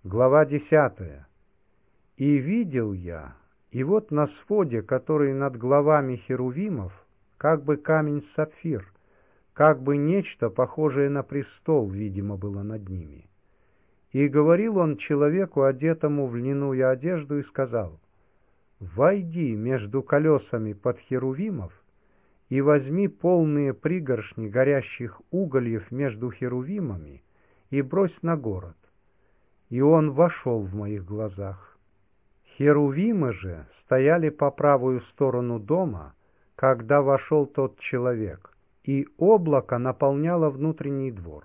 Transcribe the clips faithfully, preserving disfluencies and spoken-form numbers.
Глава десятая. «И видел я, и вот на своде, который над главами херувимов, как бы камень-сапфир, как бы нечто похожее на престол, видимо, было над ними. И говорил он человеку, одетому в льняную одежду, и сказал: «Войди между колесами под херувимов и возьми полные пригоршни горящих угольев между херувимами и брось на город». И он вошел в моих глазах. Херувимы же стояли по правую сторону дома, когда вошел тот человек, и облако наполняло внутренний двор.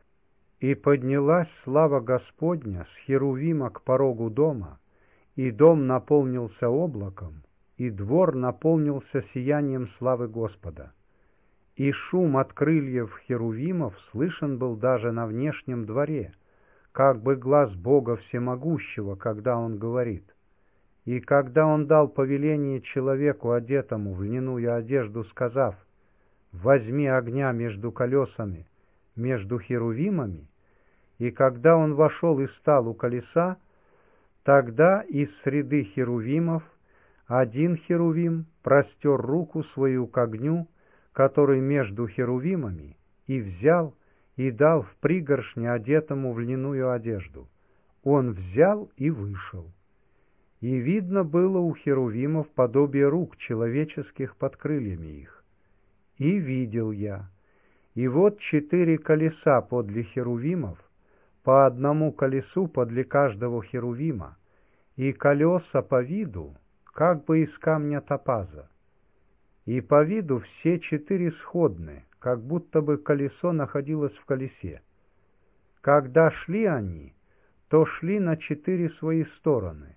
И поднялась слава Господня с херувима к порогу дома, и дом наполнился облаком, и двор наполнился сиянием славы Господа. И шум от крыльев херувимов слышен был даже на внешнем дворе, как бы глаз Бога Всемогущего, когда Он говорит. И когда Он дал повеление человеку, одетому в льняную одежду, сказав: «Возьми огня между колесами, между херувимами», и когда он вошел и стал у колеса, тогда из среды херувимов один херувим простер руку свою к огню, который между херувимами, и взял и дал в пригоршне одетому в льняную одежду. Он взял и вышел. И видно было у херувимов подобие рук человеческих под крыльями их. И видел я, и вот четыре колеса подле херувимов, по одному колесу подле каждого херувима, и колеса по виду, как бы из камня топаза. И по виду все четыре сходны, как будто бы колесо находилось в колесе. Когда шли они, то шли на четыре свои стороны.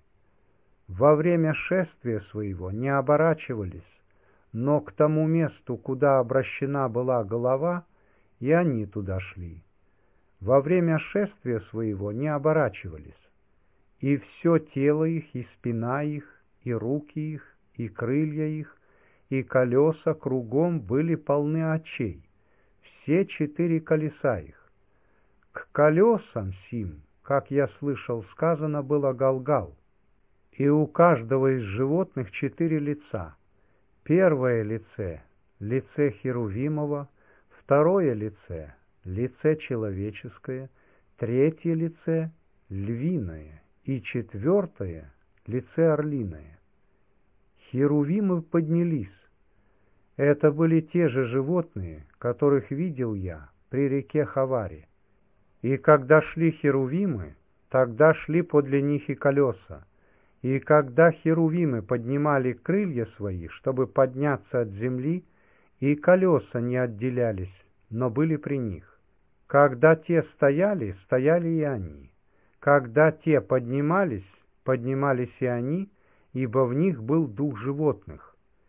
Во время шествия своего не оборачивались, но к тому месту, куда обращена была голова, и они туда шли. Во время шествия своего не оборачивались. И все тело их, и спина их, и руки их, и крылья их, и колеса кругом были полны очей, все четыре колеса их. К колесам сим, как я слышал сказано, было галгал, и у каждого из животных четыре лица. Первое лице — лице херувимово, второе лице — лице человеческое, третье лице — львиное, и четвертое — лице орлиное. Херувимы поднялись. Это были те же животные, которых видел я при реке Хаваре. И когда шли херувимы, тогда шли подле них и колеса. И когда херувимы поднимали крылья свои, чтобы подняться от земли, и колеса не отделялись, но были при них. Когда те стояли, стояли и они. Когда те поднимались, поднимались и они, ибо в них был дух животных.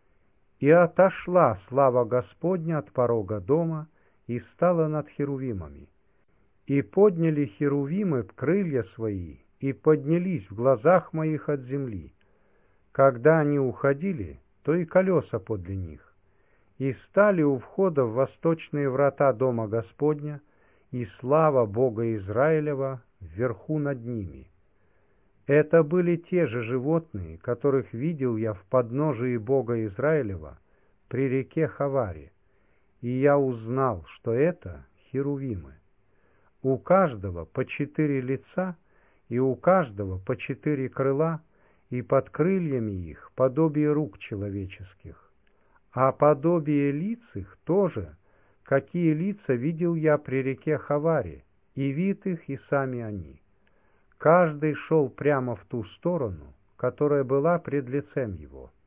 И отошла слава Господня от порога дома и стала над херувимами. И подняли херувимы крылья свои, и поднялись в глазах моих от земли. Когда они уходили, то и колеса подле них. И стали у входа в восточные врата дома Господня, и слава Бога Израилева вверху над ними. Это были те же животные, которых видел я в подножии Бога Израилева при реке Хаваре, и я узнал, что это херувимы. У каждого по четыре лица, и у каждого по четыре крыла, и под крыльями их подобие рук человеческих. А подобие лиц их тоже, какие лица видел я при реке Хаваре, и вид их, и сами они. Каждый шел прямо в ту сторону, которая была пред лицем его.